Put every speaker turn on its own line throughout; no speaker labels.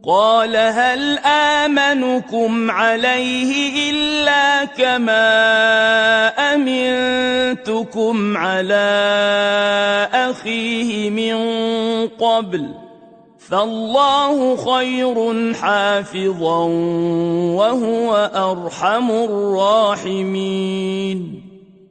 قال هل آمنكم عليه إلا كما أمنتكم على أخيه من قبل فالله خير حافظا وهو أرحم الراحمين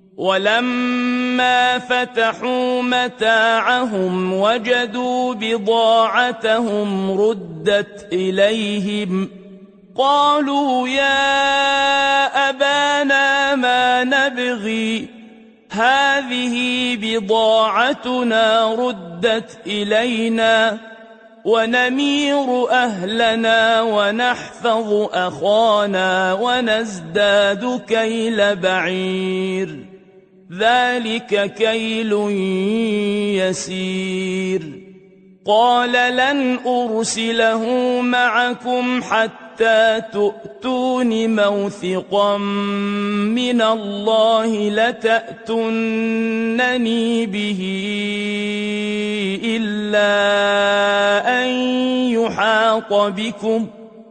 ولما فتحوا متاعهم وجدوا بضاعتهم ردت إليهم قالوا يا أبانا ما نبغي هذه بضاعتنا ردت إلينا ونمير أهلنا ونحفظ أخانا ونزداد كيل بعير ذلك كيل يسير قال لن أرسله معكم حتى تؤتون موثقا من الله لتأتونني به إلا أن يحاط بكم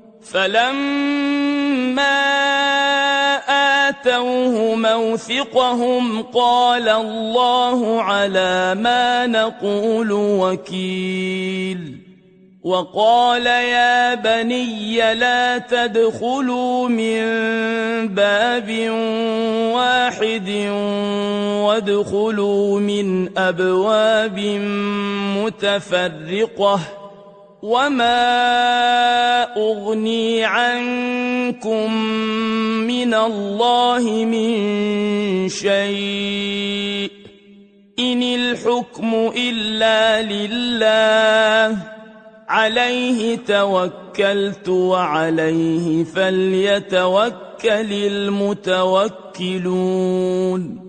فلما آتوه موثقهم قال الله على ما نقول وكيل وقال يا بني لا تدخلوا من باب واحد وادخلوا من أبواب متفرقة وما أغني عنكم من الله من شيء إن الحكم إلا لله عليه توكلت وعليه فليتوكل المتوكلون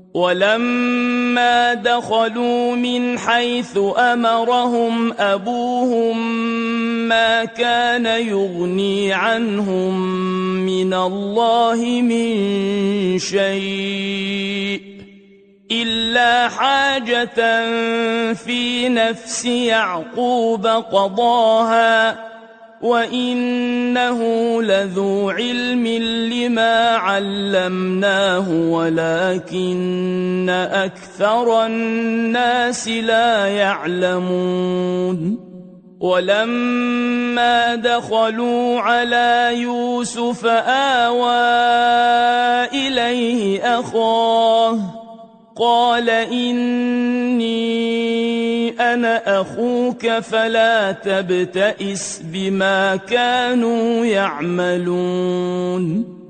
ولما دخلوا من حيث أمرهم أبوهم ما كان يغني عنهم من الله من شيء إلا حاجة في نفس يعقوب قضاها وإنه لذو علم لما علمناه ولكن أكثر الناس لا يعلمون ولما دخلوا على يوسف آوى إليه أخاه قال إني أنا أخوك فلا تبتئس بما كانوا يعملون